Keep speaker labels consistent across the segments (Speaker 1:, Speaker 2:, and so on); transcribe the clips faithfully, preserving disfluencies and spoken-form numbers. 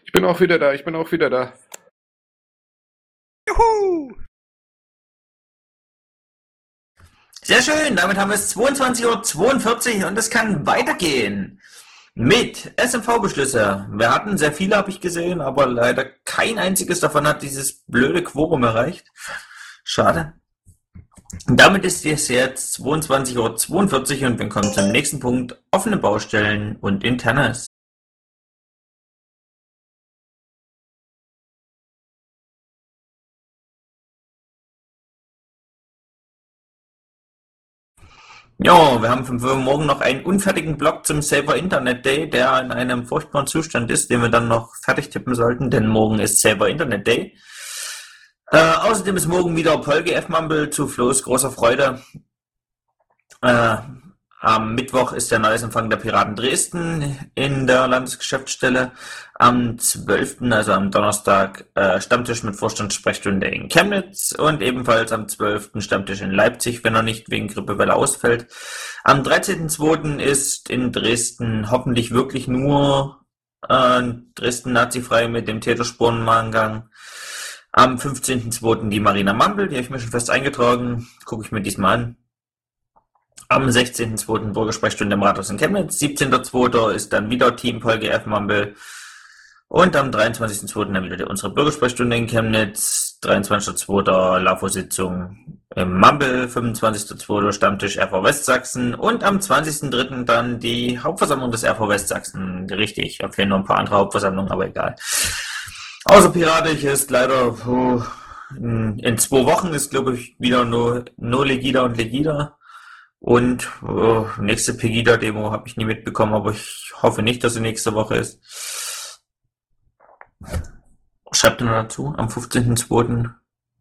Speaker 1: Ich bin auch wieder da, ich bin auch wieder da.
Speaker 2: Juhu!
Speaker 3: Sehr schön, damit haben wir es zweiundzwanzig Uhr zweiundvierzig und es kann weitergehen mit S M V-Beschlüsse. Wir hatten sehr viele, habe ich gesehen, aber leider kein einziges davon hat dieses blöde Quorum erreicht. Schade. Und damit ist es jetzt zweiundzwanzig Uhr zweiundvierzig und wir kommen zum nächsten Punkt, offene Baustellen und Internes. Ja, wir haben für morgen noch einen unfertigen Blog zum Safer Internet Day, der in einem furchtbaren Zustand ist, den wir dann noch fertig tippen sollten, denn morgen ist Safer Internet Day. Äh, außerdem ist morgen wieder PolGF Mumble zu Flo's großer Freude. Äh, am Mittwoch ist der Neujahrsempfang der Piraten Dresden in der Landesgeschäftsstelle. Am zwölften, also am Donnerstag, äh, Stammtisch mit Vorstandssprechstunde in Chemnitz und ebenfalls am zwölften Stammtisch in Leipzig, wenn er nicht wegen Grippewelle ausfällt. Am dreizehnten zweiten ist in Dresden hoffentlich wirklich nur äh, Dresden nazifrei mit dem Täterspurenmahngang. Am fünfzehnten zweiten die Marina Mumble, die habe ich mir schon fest eingetragen, gucke ich mir diesmal an. Am sechzehnten zweiten Bürgersprechstunde im Rathaus in Chemnitz, siebzehnten zweiten ist dann wieder Team PolGF Mumble und am dreiundzwanzigsten zweiten dann wieder unsere Bürgersprechstunde in Chemnitz, dreiundzwanzigsten zweiten LAFO-Sitzung im Mumble, fünfundzwanzigsten zweiten Stammtisch R V Westsachsen und am zwanzigsten dritten dann die Hauptversammlung des R V Westsachsen. Richtig, da fehlen noch ein paar andere Hauptversammlungen, aber egal. Außer piratisch ist leider oh, in, in zwei Wochen ist, glaube ich, wieder nur, nur Legida und Legida. Und oh, nächste Pegida-Demo habe ich nie mitbekommen, aber ich hoffe nicht, dass sie nächste Woche ist. Schreibt ihr noch dazu? Am fünfzehnten zweiten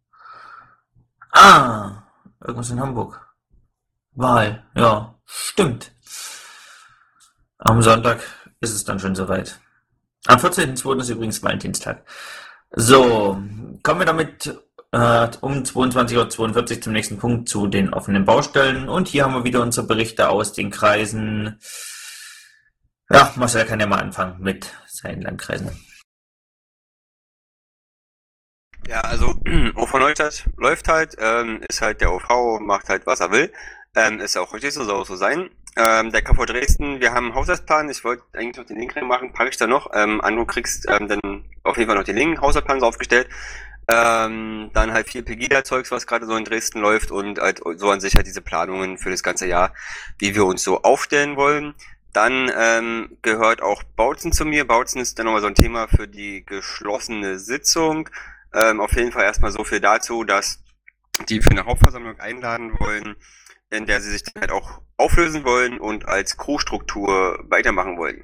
Speaker 3: Ah, irgendwas in Hamburg. Wahl, ja, stimmt. Am Sonntag ist es dann schon soweit. Am vierzehnten zweiten ist übrigens Valentinstag. So, kommen wir damit äh, um zweiundzwanzig Uhr zweiundvierzig zum nächsten Punkt, zu den offenen Baustellen. Und hier haben wir wieder unsere Berichte aus den Kreisen. Ja, Marcel kann ja mal anfangen mit seinen Landkreisen.
Speaker 2: Ja, also O V Neustadt läuft halt, ähm, ist halt der O V, macht halt was er will. Ähm, ist auch richtig so, soll auch so sein. Ähm, der K V Dresden, wir haben einen Haushaltsplan, ich wollte eigentlich noch den Link reinmachen, packe ich da noch. Ähm, An, du kriegst ähm, dann auf jeden Fall noch den Link, Haushaltsplan ist aufgestellt. Ähm, dann halt viel Pegida-Zeugs, was gerade so in Dresden läuft und halt so an sich halt diese Planungen für das ganze Jahr, wie wir uns so aufstellen wollen. Dann ähm, gehört auch Bautzen zu mir. Bautzen ist dann nochmal so ein Thema für die geschlossene Sitzung. Ähm, auf jeden Fall erstmal so viel dazu, dass die für eine Hauptversammlung einladen wollen, in der sie sich dann halt auch auflösen wollen und als Crew-Struktur weitermachen wollen.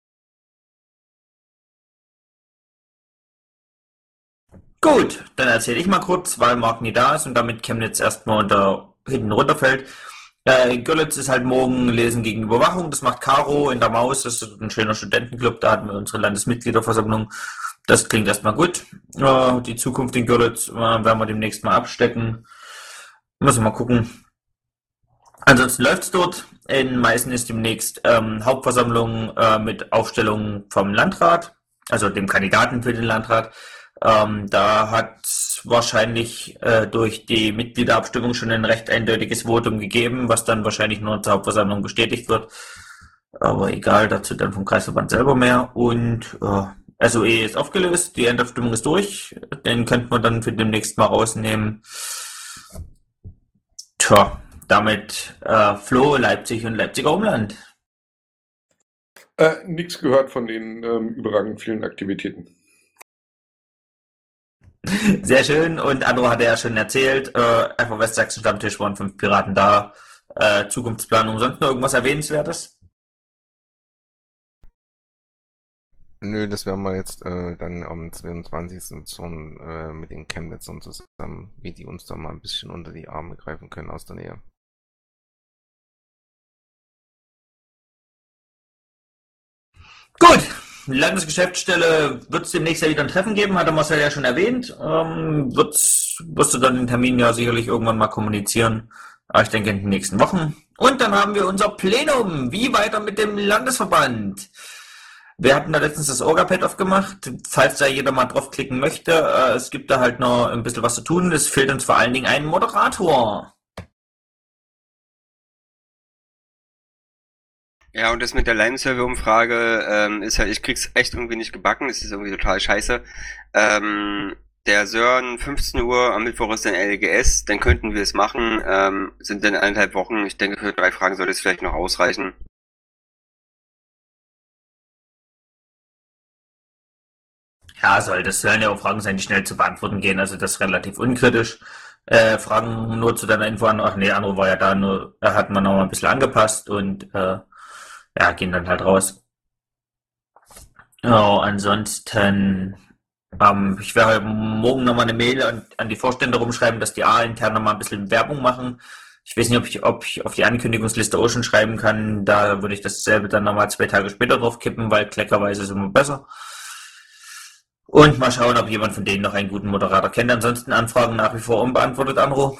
Speaker 3: Gut, dann erzähle ich mal kurz, weil Marc nie da ist und damit Chemnitz erstmal unter hinten runterfällt. Äh, Görlitz ist halt morgen Lesen gegen Überwachung, das macht Caro in der Maus, das ist ein schöner Studentenclub, da hatten wir unsere Landesmitgliederversammlung. Das klingt erstmal gut. Äh, die Zukunft in Görlitz äh, werden wir demnächst mal abstecken. Müssen wir mal gucken. Ansonsten läuft's dort. In Meißen ist demnächst ähm, Hauptversammlung äh, mit Aufstellung vom Landrat, also dem Kandidaten für den Landrat. Ähm, da hat wahrscheinlich äh, durch die Mitgliederabstimmung schon ein recht eindeutiges Votum gegeben, was dann wahrscheinlich nur zur Hauptversammlung bestätigt wird. Aber egal, dazu dann vom Kreisverband selber mehr. Und äh, S O E ist aufgelöst, die Endabstimmung ist durch. Den könnten wir dann für demnächst mal rausnehmen. Tja, damit äh, Flo, Leipzig und Leipziger Umland.
Speaker 1: Äh, nichts gehört von den ähm, überragend vielen Aktivitäten.
Speaker 3: Sehr schön. Und Andro hat ja schon erzählt, äh, einfach Westsachsen Stammtisch waren fünf Piraten da. Äh, Zukunftsplanung, sonst noch irgendwas Erwähnenswertes?
Speaker 4: Nö, das werden wir jetzt äh, dann am zweiundzwanzigsten schon äh, mit den Chemnitzern zusammen, wie die uns da mal ein bisschen unter die Arme greifen können aus der Nähe.
Speaker 3: Gut, Landesgeschäftsstelle wird es demnächst ja wieder ein Treffen geben, hat der Marcel ja schon erwähnt. Ähm, wird's, wirst du dann den Termin ja sicherlich irgendwann mal kommunizieren. Aber ich denke in den nächsten Wochen. Und dann haben wir unser Plenum. Wie weiter mit dem Landesverband? Wir hatten da letztens das Orga-Pad aufgemacht, falls da jeder mal draufklicken möchte. Äh, es gibt da halt noch ein bisschen was zu tun. Es fehlt uns vor allen Dingen ein Moderator.
Speaker 2: Ja, und das mit der Line-Survey-Umfrage ähm, ist halt, ich krieg's echt irgendwie nicht gebacken, es ist irgendwie total scheiße. Ähm, der Sören, fünfzehn Uhr am Mittwoch ist dann L G S, dann könnten wir es machen, ähm, sind dann eineinhalb Wochen, ich denke für drei Fragen sollte es vielleicht noch ausreichen.
Speaker 3: Ja, soll, das sollen ja auch Fragen sein, die schnell zu beantworten gehen, also das ist relativ unkritisch. Äh, Fragen nur zu deiner Info an, ach nee, andere war ja da, nur da hat man noch mal ein bisschen angepasst und äh, ja, gehen dann halt raus. Ja, ansonsten, ähm, ich werde morgen nochmal eine Mail an, an die Vorstände rumschreiben, dass die A intern nochmal ein bisschen Werbung machen. Ich weiß nicht, ob ich, ob ich auf die Ankündigungsliste auch schon schreiben kann. Da würde ich dasselbe dann nochmal zwei Tage später drauf kippen, weil kleckerweise ist immer besser. Und mal schauen, ob jemand von denen noch einen guten Moderator kennt. Ansonsten Anfragen nach wie vor unbeantwortet, Anro.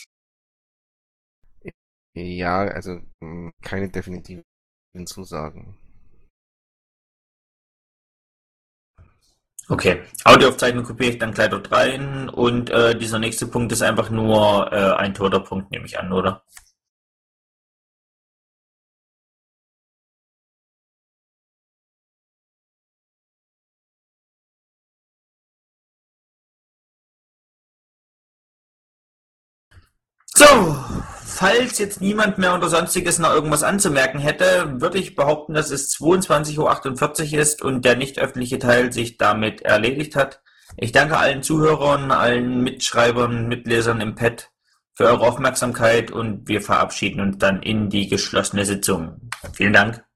Speaker 4: Ja, also mh, keine definitiven Zusagen.
Speaker 3: Okay, Audioaufzeichnung kopiere ich dann gleich dort rein und äh, dieser nächste Punkt ist einfach nur äh, ein toter Punkt, nehme ich an, oder? So, falls jetzt niemand mehr oder sonstiges noch irgendwas anzumerken hätte, würde ich behaupten, dass es zweiundzwanzig Uhr achtundvierzig ist und der nicht öffentliche Teil sich damit erledigt hat. Ich danke allen Zuhörern, allen Mitschreibern, Mitlesern im Pad für eure Aufmerksamkeit und wir verabschieden uns dann in die geschlossene Sitzung. Vielen Dank.